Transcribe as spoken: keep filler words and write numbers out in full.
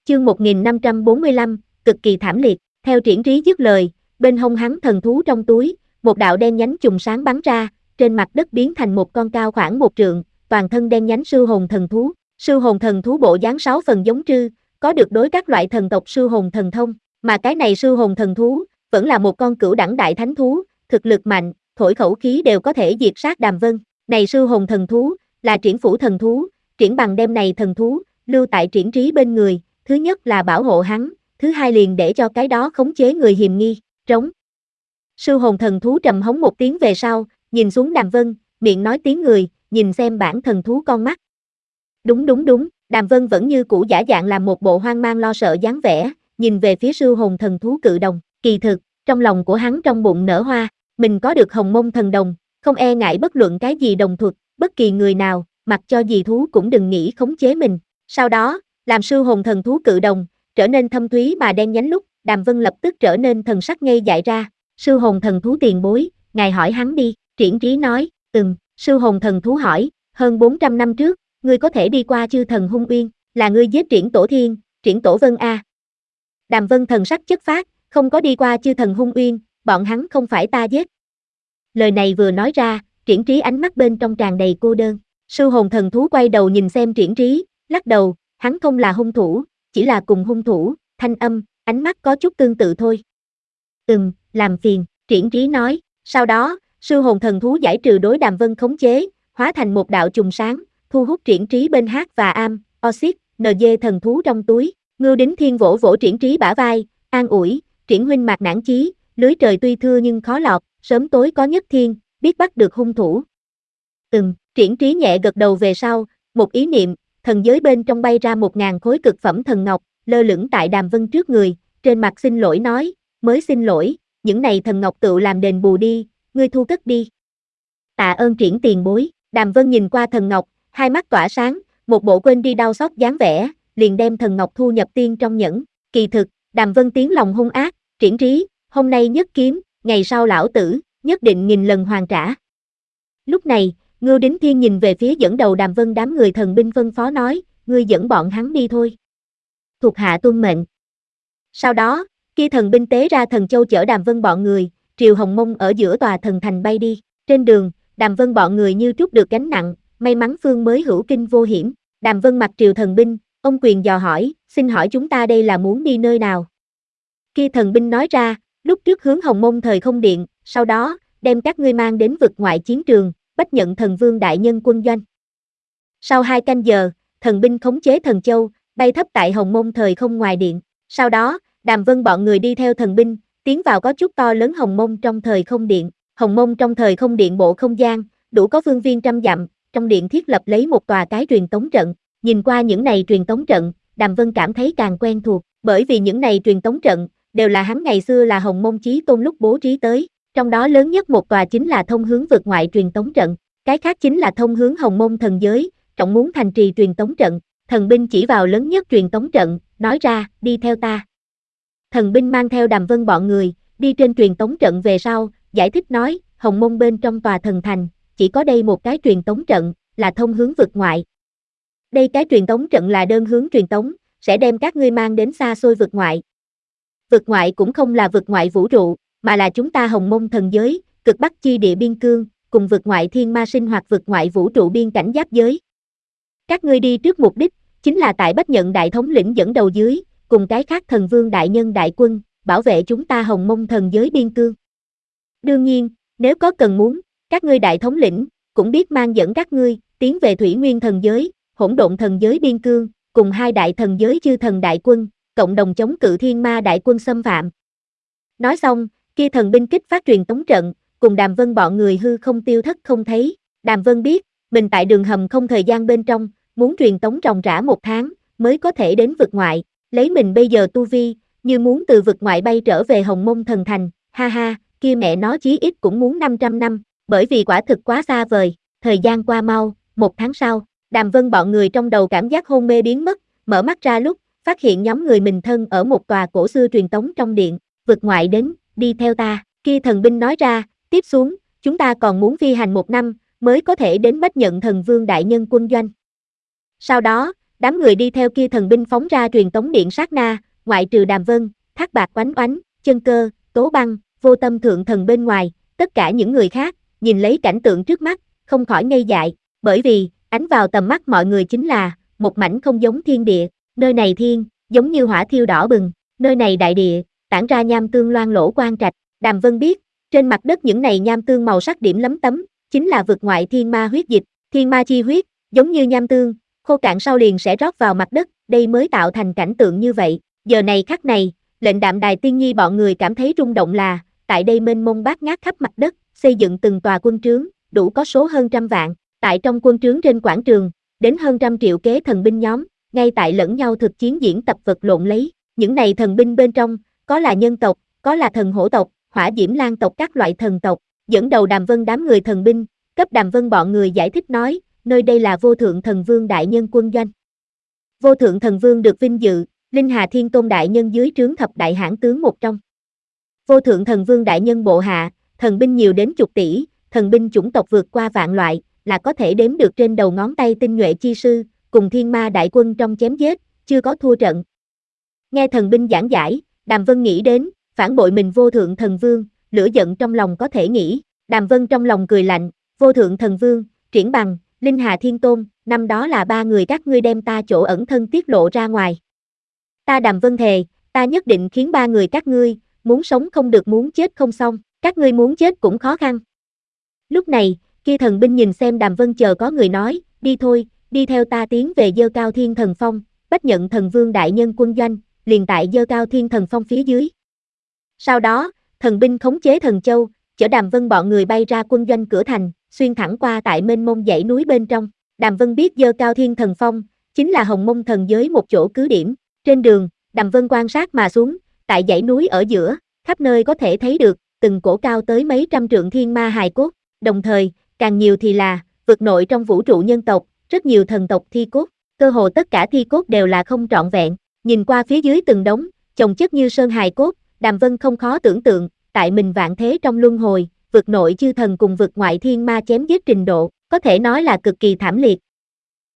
Chương một nghìn năm trăm bốn mươi lăm, cực kỳ thảm liệt. Theo Triển Trí dứt lời, bên hông hắn thần thú trong túi, một đạo đen nhánh chùm sáng bắn ra, trên mặt đất biến thành một con cao khoảng một trượng, toàn thân đen nhánh sư hồn thần thú. Sư hồn thần thú bộ dáng sáu phần giống trư, có được đối các loại thần tộc sư hồn thần thông, mà cái này sư hồn thần thú vẫn là một con cửu đẳng đại thánh thú, thực lực mạnh, thổi khẩu khí đều có thể diệt sát Đàm Vân. Này sư hồn thần thú là Triển phủ thần thú, Triển Bằng đem này thần thú lưu tại Triển Trí bên người, thứ nhất là bảo hộ hắn, thứ hai liền để cho cái đó khống chế người hiềm nghi. Trống. Sư hồn thần thú trầm hống một tiếng về sau, nhìn xuống Đàm Vân, miệng nói tiếng người, nhìn xem bản thần thú con mắt. Đúng đúng đúng, Đàm Vân vẫn như cũ giả dạng làm một bộ hoang mang lo sợ dáng vẻ, nhìn về phía sư hồn thần thú cự đồng, kỳ thực, trong lòng của hắn trong bụng nở hoa, mình có được hồng mông thần đồng, không e ngại bất luận cái gì đồng thuật, bất kỳ người nào, mặc cho gì thú cũng đừng nghĩ khống chế mình. Sau đó, làm sư hồn thần thú cự đồng, trở nên thâm thúy mà đen nhánh lúc, Đàm Vân lập tức trở nên thần sắc ngây dại ra, sư hồn thần thú tiền bối, ngài hỏi hắn đi, Triển Trí nói, ừm, sư hồn thần thú hỏi, hơn bốn trăm năm trước, ngươi có thể đi qua chư thần hung uyên, là ngươi giết Triển Tổ Thiên, Triển Tổ Vân a. Đàm Vân thần sắc chất phác, không có đi qua chư thần hung uyên, bọn hắn không phải ta giết. Lời này vừa nói ra, Triển Trí ánh mắt bên trong tràn đầy cô đơn, sư hồn thần thú quay đầu nhìn xem Triển Trí, lắc đầu, hắn không là hung thủ, chỉ là cùng hung thủ, thanh âm, ánh mắt có chút tương tự thôi. Ừm, làm phiền, Triển Trí nói, sau đó, sư hồn thần thú giải trừ đối Đàm Vân khống chế, hóa thành một đạo chùm sáng, thu hút Triển Trí bên H và Am, Oxit, en giê thần thú trong túi. Ngưu Đính Thiên vỗ vỗ Triển Trí bả vai, an ủi, Triển huynh mạc nản chí, lưới trời tuy thưa nhưng khó lọt, sớm tối có nhất thiên, biết bắt được hung thủ. Ừm, Triển Trí nhẹ gật đầu về sau, một ý niệm, thần giới bên trong bay ra một ngàn khối cực phẩm thần ngọc, lơ lửng tại Đàm Vân trước người, trên mặt xin lỗi nói, mới xin lỗi, những này thần ngọc tự làm đền bù đi, ngươi thu cất đi. Tạ ơn Triển tiền bối, Đàm Vân nhìn qua thần ngọc, hai mắt tỏa sáng, một bộ quên đi đau xót dáng vẻ, liền đem thần ngọc thu nhập tiên trong nhẫn. Kỳ thực, Đàm Vân tiếng lòng hung ác, Triển Trí, hôm nay nhất kiếm, ngày sau lão tử, nhất định nghìn lần hoàn trả. Lúc này, Ngưu Đính Thiên nhìn về phía dẫn đầu Đàm Vân đám người thần binh phân phó nói, ngươi dẫn bọn hắn đi thôi. Thuộc hạ tuân mệnh. Sau đó, kia thần binh tế ra thần châu chở Đàm Vân bọn người, triều hồng mông ở giữa tòa thần thành bay đi. Trên đường, Đàm Vân bọn người như trút được gánh nặng, may mắn phương mới hữu kinh vô hiểm. Đàm Vân mặc triều thần binh, ông quyền dò hỏi, xin hỏi chúng ta đây là muốn đi nơi nào? Kia thần binh nói ra, lúc trước hướng hồng mông thời không điện, sau đó, đem các ngươi mang đến vực ngoại chiến trường, bách nhận thần vương đại nhân quân doanh. Sau hai canh giờ, thần binh khống chế thần châu, bay thấp tại hồng mông thời không ngoài điện. Sau đó, Đàm Vân bọn người đi theo thần binh, tiến vào có chút to lớn hồng mông trong thời không điện. Hồng mông trong thời không điện bộ không gian, đủ có phương viên trăm dặm, trong điện thiết lập lấy một tòa cái truyền tống trận. Nhìn qua những này truyền tống trận, Đàm Vân cảm thấy càng quen thuộc, bởi vì những này truyền tống trận, đều là hắn ngày xưa là hồng mông chí tôn lúc bố trí tới. Trong đó lớn nhất một tòa chính là thông hướng vực ngoại truyền tống trận, cái khác chính là thông hướng hồng mông thần giới, trọng muốn thành trì truyền tống trận. Thần binh chỉ vào lớn nhất truyền tống trận, nói ra, đi theo ta. Thần binh mang theo Đàm Vân bọn người, đi trên truyền tống trận về sau, giải thích nói, hồng mông bên trong tòa thần thành, chỉ có đây một cái truyền tống trận, là thông hướng vực ngoại. Đây cái truyền tống trận là đơn hướng truyền tống, sẽ đem các ngươi mang đến xa xôi vực ngoại. Vực ngoại cũng không là vực ngoại vũ trụ, mà là chúng ta hồng mông thần giới, cực bắc chi địa biên cương, cùng vực ngoại thiên ma sinh hoặc vực ngoại vũ trụ biên cảnh giáp giới. Các ngươi đi trước mục đích, chính là tại Bách Nhận đại thống lĩnh dẫn đầu dưới, cùng cái khác thần vương đại nhân đại quân, bảo vệ chúng ta hồng mông thần giới biên cương. Đương nhiên, nếu có cần muốn, các ngươi đại thống lĩnh, cũng biết mang dẫn các ngươi, tiến về thủy nguyên thần giới, hỗn độn thần giới biên cương, cùng hai đại thần giới chư thần đại quân, cộng đồng chống cự thiên ma đại quân xâm phạm. Nói xong, kia thần binh kích phát truyền tống trận, cùng Đàm Vân bọn người hư không tiêu thất không thấy. Đàm Vân biết, mình tại đường hầm không thời gian bên trong, muốn truyền tống ròng rã một tháng, mới có thể đến vực ngoại. Lấy mình bây giờ tu vi, như muốn từ vực ngoại bay trở về hồng mông thần thành, ha ha, kia mẹ nó chí ít cũng muốn năm trăm năm, bởi vì quả thực quá xa vời. Thời gian qua mau, một tháng sau, Đàm Vân bọn người trong đầu cảm giác hôn mê biến mất, mở mắt ra lúc, phát hiện nhóm người mình thân ở một tòa cổ xưa truyền tống trong điện, vực ngoại đến, đi theo ta, kia thần binh nói ra, tiếp xuống, chúng ta còn muốn phi hành một năm, mới có thể đến Bách Nhận thần vương đại nhân quân doanh. Sau đó, Đám người đi theo kia thần binh phóng ra truyền tống điện sát na, ngoại trừ Đàm Vân, Thác Bạc Oánh Oánh, Chân Cơ, Tố Băng, Vô Tâm thượng thần bên ngoài, tất cả những người khác, nhìn lấy cảnh tượng trước mắt, không khỏi ngây dại, bởi vì, ánh vào tầm mắt mọi người chính là, một mảnh không giống thiên địa, nơi này thiên, giống như hỏa thiêu đỏ bừng, nơi này đại địa, tản ra nham tương loang lỗ quang trạch, Đàm Vân biết, trên mặt đất những này nham tương màu sắc điểm lấm tấm, chính là vực ngoại thiên ma huyết dịch, thiên ma chi huyết, giống như nham tương, khô cạn sau liền sẽ rót vào mặt đất, đây mới tạo thành cảnh tượng như vậy, giờ này khắc này, lệnh Đạm Đài Tiên Nhi bọn người cảm thấy rung động là, tại đây mênh mông bát ngát khắp mặt đất, xây dựng từng tòa quân trướng, đủ có số hơn trăm vạn, tại trong quân trướng trên quảng trường, đến hơn trăm triệu kế thần binh nhóm, ngay tại lẫn nhau thực chiến diễn tập vật lộn lấy, những này thần binh bên trong, có là nhân tộc, có là thần hổ tộc, hỏa diễm lan tộc các loại thần tộc, dẫn đầu Đàm Vân đám người thần binh, cấp Đàm Vân bọn người giải thích nói, nơi đây là Vô Thượng Thần Vương đại nhân quân doanh. Vô Thượng Thần Vương được vinh dự, Linh Hà Thiên Tôn đại nhân dưới trướng thập đại hãn tướng một trong. Vô Thượng Thần Vương đại nhân bộ hạ, thần binh nhiều đến chục tỷ, thần binh chủng tộc vượt qua vạn loại, là có thể đếm được trên đầu ngón tay tinh nhuệ chi sư, cùng thiên ma đại quân trong chém giết, chưa có thua trận. Nghe thần binh giảng giải, Đàm Vân nghĩ đến, phản bội mình Vô Thượng Thần Vương, lửa giận trong lòng có thể nghĩ, Đàm Vân trong lòng cười lạnh, Vô Thượng Thần Vương, Triển Bằng, Linh Hà Thiên Tôn, năm đó là ba người các ngươi đem ta chỗ ẩn thân tiết lộ ra ngoài. Ta Đàm Vân thề, ta nhất định khiến ba người các ngươi, muốn sống không được muốn chết không xong, các ngươi muốn chết cũng khó khăn. Lúc này, kia thần binh nhìn xem Đàm Vân chờ có người nói, đi thôi, đi theo ta tiến về Dơ Cao Thiên Thần Phong, bách nhận thần vương đại nhân quân doanh, liền tại Dơ Cao Thiên Thần Phong phía dưới. Sau đó, thần binh khống chế thần châu, chở Đàm Vân bọn người bay ra quân doanh cửa thành, xuyên thẳng qua tại mênh mông dãy núi bên trong. Đàm Vân biết Dơ Cao Thiên Thần Phong, chính là Hồng Mông thần giới một chỗ cứ điểm. Trên đường, Đàm Vân quan sát mà xuống, tại dãy núi ở giữa, khắp nơi có thể thấy được, từng cổ cao tới mấy trăm trượng thiên ma hài cốt, đồng thời, càng nhiều thì là, vực nội trong vũ trụ nhân tộc, rất nhiều thần tộc thi cốt, cơ hồ tất cả thi cốt đều là không trọn vẹn, nhìn qua phía dưới từng đống, chồng chất như sơn hài cốt, Đàm Vân không khó tưởng tượng, tại mình vạn thế trong luân hồi, vực nội chư thần cùng vực ngoại thiên ma chém giết trình độ, có thể nói là cực kỳ thảm liệt,